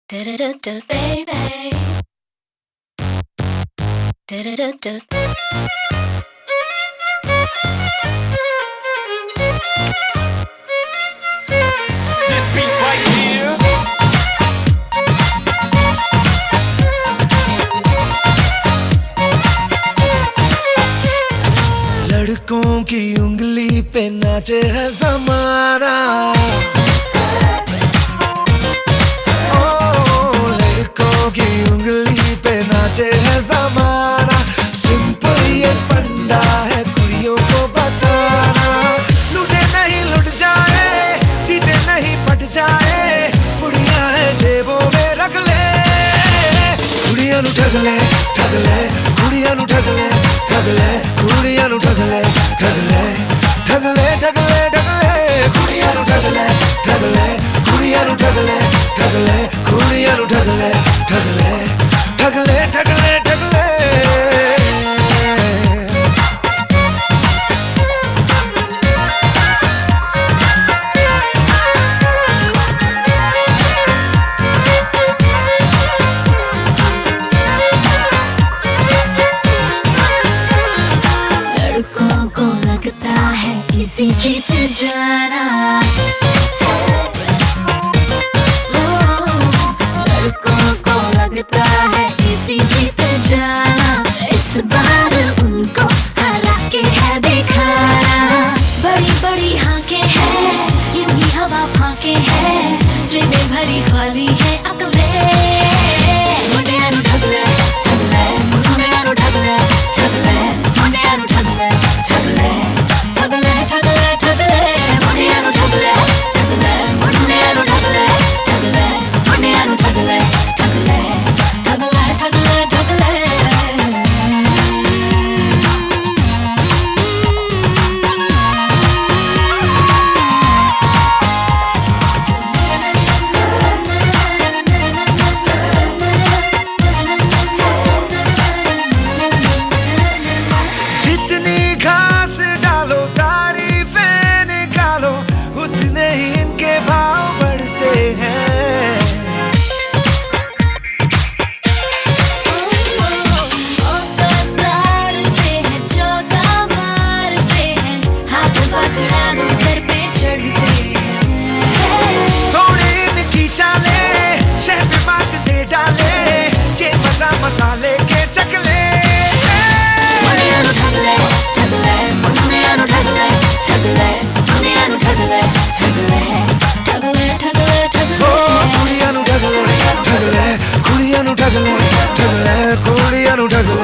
Do-do-do-do, baby. Do-do-do-do. This beat right here. लड़कों की उंगली पे नाचे है ज़माना, लड़कों की उंगली पे नाचे है ज़माना। सिंपल ये फंडा है कुड़ियों को बताना, लूटे नहीं लुट जाए, जीते नहीं पट जाए, कुड़ियां है जेबों में रख ले। कुड़ियां नु ठग ले, ठग ले, कुड़ियां नु ठग ले, ठग ले, कुड़ियां नु ठग ले, ठग ले, ठग ले, ठग ले, ठग ले, कुड़ियां नु ठग ले, ठग ले, कुड़ियां नु ठग ले, ठग ले, कुड़ियां नु ठग ले, ठग ले, ठग ले, ठग ले, ठग ले। लड़कों को लगता है इसी जीत जाना, लड़कों को लगता है इसी जीत जाना। इस बार उनको हरा के है दिखाना। बड़ी बड़ी हाके हैं, यूं ही हवा फाके हैं, जेबें भरी खाली है अकले। मुंडियां नु ठग ले, ठग ले, मुंडियां नु ठग ले, ठग ले, मुंडियां नु ठग ले, ठग ले, ठग ले, ठग ले, ठग ले, मुंडियां नु ठग ले, ठग ले, मुंडियां नु ठग ले, ठग ले, मुंडियां नु ठग ले, ठग ले, ठग ले, ठग ले, ठग ले। जितनी घास डालो, तारीफें निकालो, उतने ही इनके भाव बढ़ते हैं। ताड़ते हैं, चौका मारते हैं, हाथ पकड़ा दो सर पे चढ़ते हैं। थोड़ी इनकी चाले शह पे बात दे डाले, ये मजा मसाले के चकले। मुंडियां नु ठग ले, ठग ले, मुंडियां नु ठग ले, ठग ले, मुंडियां नु ठग ले, ठग ले, ठग ले, ठग ले, ठग ओ ले। कुड़ियां नु ठग ले, ठग ले, कुड़ियां नु ठग ले, ठग ले, कुड़ियां नु ठग ले।